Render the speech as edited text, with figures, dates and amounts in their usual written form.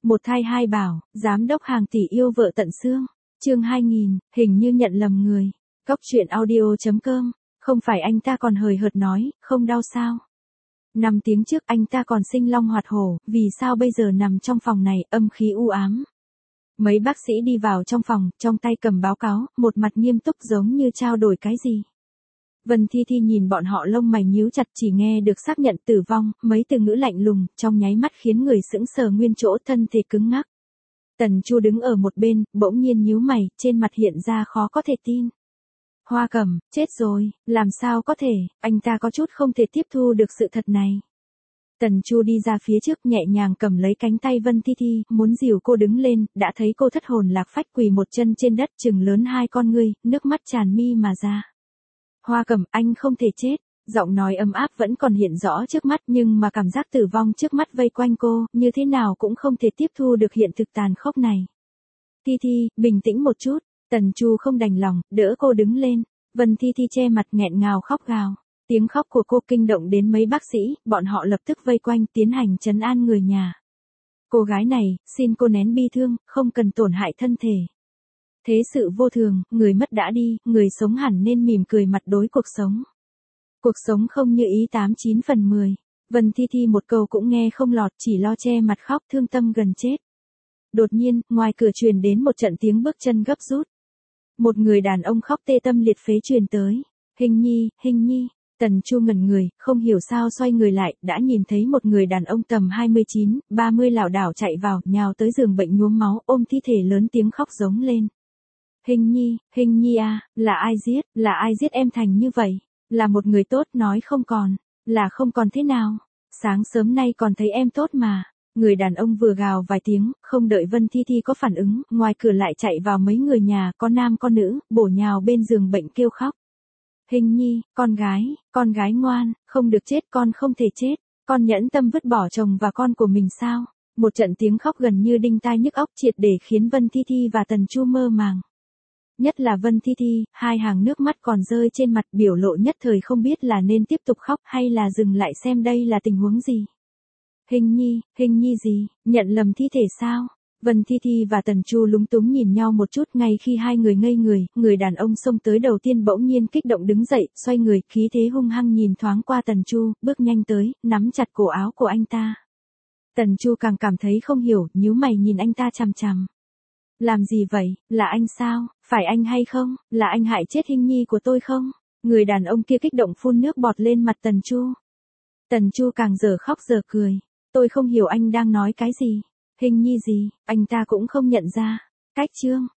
Một thai hai bảo, giám đốc hàng tỷ yêu vợ tận xương. Chương 2000, hình như nhận lầm người. Cốc truyện audio.com, không phải anh ta còn hời hợt nói, không đau sao? 5 tiếng trước anh ta còn sinh long hoạt hổ, vì sao bây giờ nằm trong phòng này, âm khí u ám. Mấy bác sĩ đi vào trong phòng, trong tay cầm báo cáo, một mặt nghiêm túc giống như trao đổi cái gì. Vân Thi Thi nhìn bọn họ lông mày nhíu chặt, chỉ nghe được xác nhận tử vong, mấy từ ngữ lạnh lùng, trong nháy mắt khiến người sững sờ nguyên chỗ, thân thể cứng ngắc. Tần Chu đứng ở một bên, bỗng nhiên nhíu mày, trên mặt hiện ra khó có thể tin. Hoa Cẩm, chết rồi, làm sao có thể, anh ta có chút không thể tiếp thu được sự thật này. Tần Chu đi ra phía trước, nhẹ nhàng cầm lấy cánh tay Vân Thi Thi, muốn dìu cô đứng lên, đã thấy cô thất hồn lạc phách quỳ một chân trên đất, trừng lớn hai con ngươi, nước mắt tràn mi mà ra. Hoa Cẩm, anh không thể chết, giọng nói ấm áp vẫn còn hiện rõ trước mắt, nhưng mà cảm giác tử vong trước mắt vây quanh cô, như thế nào cũng không thể tiếp thu được hiện thực tàn khốc này. Thi Thi, bình tĩnh một chút. Tần Chu không đành lòng, đỡ cô đứng lên. Vân Thi Thi che mặt nghẹn ngào khóc gào. Tiếng khóc của cô kinh động đến mấy bác sĩ, bọn họ lập tức vây quanh tiến hành trấn an người nhà. Cô gái này, xin cô nén bi thương, không cần tổn hại thân thể. Thế sự vô thường, người mất đã đi, người sống hẳn nên mỉm cười mặt đối cuộc sống. Cuộc sống không như ý 89/10. Vân Thi Thi một câu cũng nghe không lọt, chỉ lo che mặt khóc thương tâm gần chết. Đột nhiên, ngoài cửa truyền đến một trận tiếng bước chân gấp rút. Một người đàn ông khóc tê tâm liệt phế truyền tới. Hình nhi. Tần Chu ngẩn người, không hiểu sao xoay người lại, đã nhìn thấy một người đàn ông tầm 29, 30 lảo đảo chạy vào, nhào tới giường bệnh nhuốm máu, ôm thi thể lớn tiếng khóc giống lên. Hình nhi à, là ai giết em thành như vậy? Là một người tốt nói không còn, là không còn thế nào? Sáng sớm nay còn thấy em tốt mà. Người đàn ông vừa gào vài tiếng, không đợi Vân Thi Thi có phản ứng, ngoài cửa lại chạy vào mấy người nhà, có nam có nữ, bổ nhào bên giường bệnh kêu khóc. Hình nhi, con gái ngoan, không được chết, con không thể chết, con nhẫn tâm vứt bỏ chồng và con của mình sao? Một trận tiếng khóc gần như đinh tai nhức óc triệt để khiến Vân Thi Thi và Tần Chu mơ màng. Nhất là Vân Thi Thi, hai hàng nước mắt còn rơi trên mặt, biểu lộ nhất thời không biết là nên tiếp tục khóc hay là dừng lại xem đây là tình huống gì. Hình nhi gì, nhận lầm thi thể sao? Vân Thi Thi và Tần Chu lúng túng nhìn nhau một chút, ngay khi hai người ngây người, người đàn ông xông tới đầu tiên bỗng nhiên kích động đứng dậy, xoay người, khí thế hung hăng nhìn thoáng qua Tần Chu, bước nhanh tới, nắm chặt cổ áo của anh ta. Tần Chu càng cảm thấy không hiểu, nhíu mày nhìn anh ta chằm chằm. Làm gì vậy, là anh sao, phải anh hay không, là anh hại chết Hình nhi của tôi không? Người đàn ông kia kích động phun nước bọt lên mặt Tần Chu. Tần Chu càng giờ khóc giờ cười. Tôi không hiểu anh đang nói cái gì. Hình nhi gì, anh ta cũng không nhận ra. Cách chương,